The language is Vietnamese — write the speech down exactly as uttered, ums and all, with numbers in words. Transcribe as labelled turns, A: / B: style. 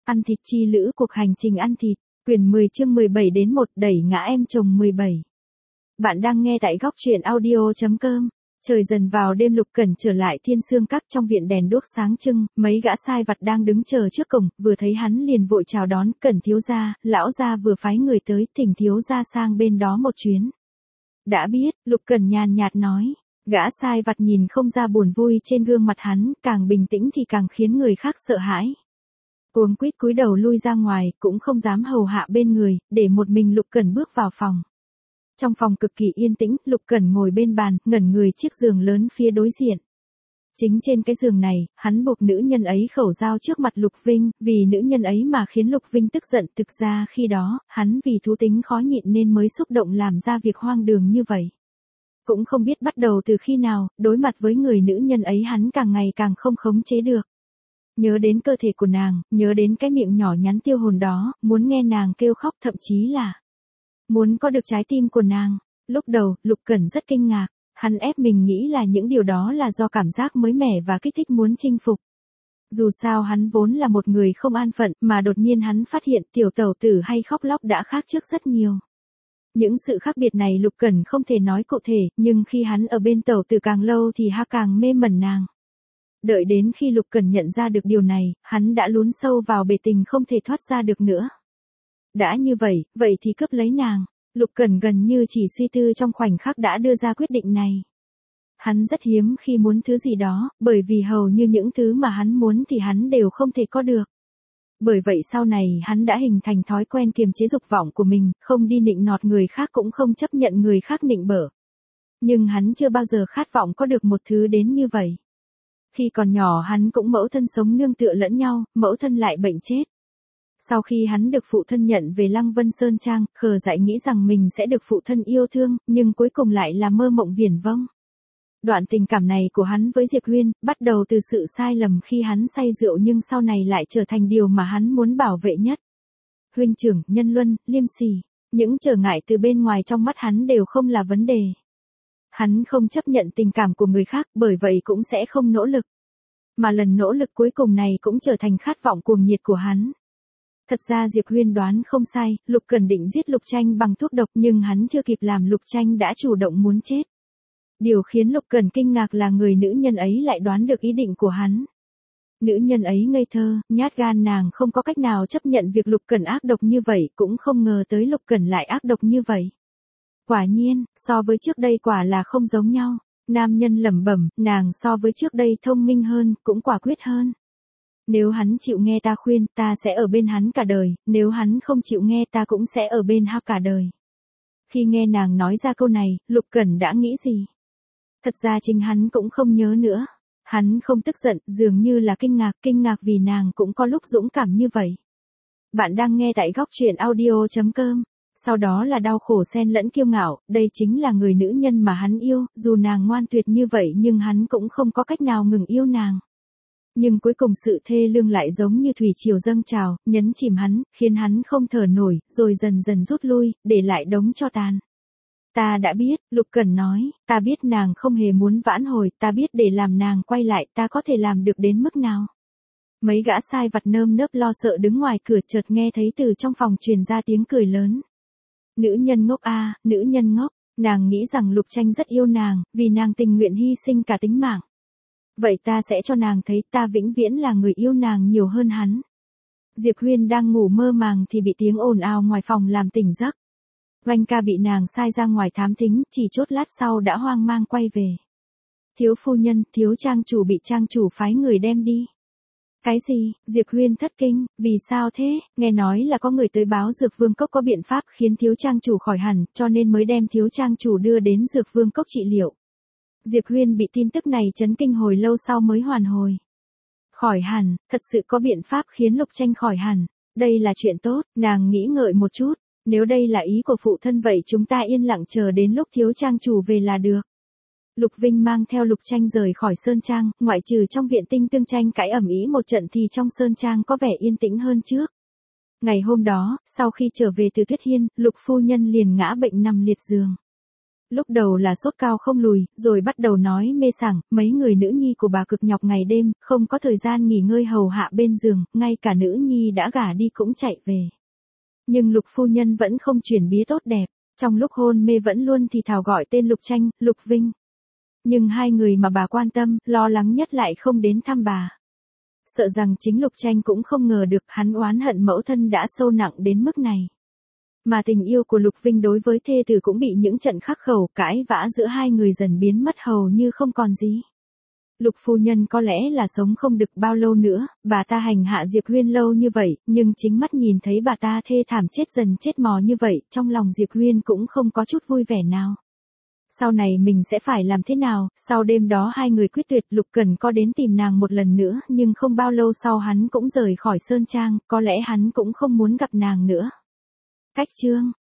A: Ăn thịt chi lữ cuộc hành trình ăn thịt, quyển mười chương mười bảy đến một đẩy ngã em chồng mười bảy. Bạn đang nghe tại góc truyện audio.com. Trời dần vào đêm, Lục Cẩn trở lại Thiên Sương Các. Trong viện đèn đuốc sáng trưng, mấy gã sai vặt đang đứng chờ trước cổng, vừa thấy hắn liền vội chào đón. Cẩn thiếu gia, lão gia vừa phái người tới, thỉnh thiếu gia sang bên đó một chuyến. Đã biết, Lục Cẩn nhàn nhạt nói. Gã sai vặt nhìn không ra buồn vui trên gương mặt hắn, càng bình tĩnh thì càng khiến người khác sợ hãi. Cuống quýt cúi đầu lui ra ngoài, cũng không dám hầu hạ bên người, để một mình Lục Cẩn bước vào phòng. Trong phòng cực kỳ yên tĩnh, Lục Cẩn ngồi bên bàn, ngẩn người chiếc giường lớn phía đối diện. Chính trên cái giường này, hắn buộc nữ nhân ấy khẩu dao trước mặt Lục Vinh, vì nữ nhân ấy mà khiến Lục Vinh tức giận. Thực ra khi đó, hắn vì thú tính khó nhịn nên mới xúc động làm ra việc hoang đường như vậy. Cũng không biết bắt đầu từ khi nào, đối mặt với người nữ nhân ấy hắn càng ngày càng không khống chế được. Nhớ đến cơ thể của nàng, nhớ đến cái miệng nhỏ nhắn tiêu hồn đó, muốn nghe nàng kêu khóc, thậm chí là muốn có được trái tim của nàng. Lúc đầu, Lục Cẩn rất kinh ngạc, hắn ép mình nghĩ là những điều đó là do cảm giác mới mẻ và kích thích muốn chinh phục. Dù sao hắn vốn là một người không an phận, mà đột nhiên hắn phát hiện tiểu tẩu tử hay khóc lóc đã khác trước rất nhiều. Những sự khác biệt này Lục Cẩn không thể nói cụ thể, nhưng khi hắn ở bên tẩu tử càng lâu thì ha càng mê mẩn nàng. Đợi đến khi Lục Cẩn nhận ra được điều này, hắn đã lún sâu vào bể tình không thể thoát ra được nữa. Đã như vậy, vậy thì cướp lấy nàng. Lục Cẩn gần như chỉ suy tư trong khoảnh khắc đã đưa ra quyết định này. Hắn rất hiếm khi muốn thứ gì đó, bởi vì hầu như những thứ mà hắn muốn thì hắn đều không thể có được. Bởi vậy sau này hắn đã hình thành thói quen kiềm chế dục vọng của mình, không đi nịnh nọt người khác cũng không chấp nhận người khác nịnh bợ. Nhưng hắn chưa bao giờ khát vọng có được một thứ đến như vậy. Khi còn nhỏ hắn cũng mẫu thân sống nương tựa lẫn nhau, mẫu thân lại bệnh chết. Sau khi hắn được phụ thân nhận về Lăng Vân Sơn Trang, khờ dại nghĩ rằng mình sẽ được phụ thân yêu thương, nhưng cuối cùng lại là mơ mộng viển vông. Đoạn tình cảm này của hắn với Diệp Huyên, bắt đầu từ sự sai lầm khi hắn say rượu nhưng sau này lại trở thành điều mà hắn muốn bảo vệ nhất. Huynh trưởng, nhân luân, liêm sỉ, những trở ngại từ bên ngoài trong mắt hắn đều không là vấn đề. Hắn không chấp nhận tình cảm của người khác, bởi vậy cũng sẽ không nỗ lực. Mà lần nỗ lực cuối cùng này cũng trở thành khát vọng cuồng nhiệt của hắn. Thật ra Diệp Huyên đoán không sai, Lục Cẩn định giết Lục Tranh bằng thuốc độc nhưng hắn chưa kịp làm Lục Tranh đã chủ động muốn chết. Điều khiến Lục Cẩn kinh ngạc là người nữ nhân ấy lại đoán được ý định của hắn. Nữ nhân ấy ngây thơ, nhát gan, nàng không có cách nào chấp nhận việc Lục Cẩn ác độc như vậy, cũng không ngờ tới Lục Cẩn lại ác độc như vậy. Quả nhiên, so với trước đây quả là không giống nhau. Nam nhân lẩm bẩm, nàng so với trước đây thông minh hơn, cũng quả quyết hơn. Nếu hắn chịu nghe ta khuyên, ta sẽ ở bên hắn cả đời, nếu hắn không chịu nghe ta cũng sẽ ở bên hắn cả đời. Khi nghe nàng nói ra câu này, Lục Cẩn đã nghĩ gì? Thật ra chính hắn cũng không nhớ nữa. Hắn không tức giận, dường như là kinh ngạc, kinh ngạc vì nàng cũng có lúc dũng cảm như vậy. Bạn đang nghe tại góc truyện audio.com. Sau đó là đau khổ xen lẫn kiêu ngạo, đây chính là người nữ nhân mà hắn yêu, dù nàng ngoan tuyệt như vậy nhưng hắn cũng không có cách nào ngừng yêu nàng. Nhưng cuối cùng sự thê lương lại giống như thủy triều dâng trào, nhấn chìm hắn, khiến hắn không thở nổi, rồi dần dần rút lui, để lại đống tro tàn. Ta đã biết, Lục Cẩn nói, ta biết nàng không hề muốn vãn hồi, ta biết để làm nàng quay lại ta có thể làm được đến mức nào. Mấy gã sai vặt nơm nớp lo sợ đứng ngoài cửa, chợt nghe thấy từ trong phòng truyền ra tiếng cười lớn. Nữ nhân ngốc a, à, nữ nhân ngốc, nàng nghĩ rằng Lục Tranh rất yêu nàng, vì nàng tình nguyện hy sinh cả tính mạng. Vậy ta sẽ cho nàng thấy ta vĩnh viễn là người yêu nàng nhiều hơn hắn. Diệp Huyên đang ngủ mơ màng thì bị tiếng ồn ào ngoài phòng làm tỉnh giấc. Oanh ca bị nàng sai ra ngoài thám thính, chỉ chốt lát sau đã hoang mang quay về. Thiếu phu nhân, thiếu trang chủ bị trang chủ phái người đem đi. Cái gì? Diệp Huyên thất kinh, vì sao thế? Nghe nói là có người tới báo Dược Vương Cốc có biện pháp khiến thiếu trang chủ khỏi hẳn, cho nên mới đem thiếu trang chủ đưa đến Dược Vương Cốc trị liệu. Diệp Huyên bị tin tức này chấn kinh hồi lâu sau mới hoàn hồi. Khỏi hẳn, thật sự có biện pháp khiến Lục Tranh khỏi hẳn. Đây là chuyện tốt, nàng nghĩ ngợi một chút. Nếu đây là ý của phụ thân vậy chúng ta yên lặng chờ đến lúc thiếu trang chủ về là được. Lục Vinh mang theo Lục Tranh rời khỏi Sơn Trang, ngoại trừ trong viện Tinh Tương tranh cãi ầm ĩ một trận thì trong Sơn Trang có vẻ yên tĩnh hơn trước. Ngày hôm đó, sau khi trở về từ Tuyết Hiên, Lục phu nhân liền ngã bệnh nằm liệt giường. Lúc đầu là sốt cao không lùi, rồi bắt đầu nói mê sảng, mấy người nữ nhi của bà cực nhọc ngày đêm, không có thời gian nghỉ ngơi hầu hạ bên giường, ngay cả nữ nhi đã gả đi cũng chạy về. Nhưng Lục phu nhân vẫn không chuyển bía tốt đẹp, trong lúc hôn mê vẫn luôn thì thào gọi tên Lục Tranh, Lục Vinh. Nhưng hai người mà bà quan tâm, lo lắng nhất lại không đến thăm bà. Sợ rằng chính Lục Tranh cũng không ngờ được hắn oán hận mẫu thân đã sâu nặng đến mức này. Mà tình yêu của Lục Vinh đối với thê tử cũng bị những trận khắc khẩu cãi vã giữa hai người dần biến mất hầu như không còn gì. Lục phu nhân có lẽ là sống không được bao lâu nữa, bà ta hành hạ Diệp Huyên lâu như vậy, nhưng chính mắt nhìn thấy bà ta thê thảm chết dần chết mò như vậy, trong lòng Diệp Huyên cũng không có chút vui vẻ nào. Sau này mình sẽ phải làm thế nào? Sau đêm đó hai người quyết tuyệt, Lục Cẩn có đến tìm nàng một lần nữa, nhưng không bao lâu sau hắn cũng rời khỏi Sơn Trang, có lẽ hắn cũng không muốn gặp nàng nữa. Cách chương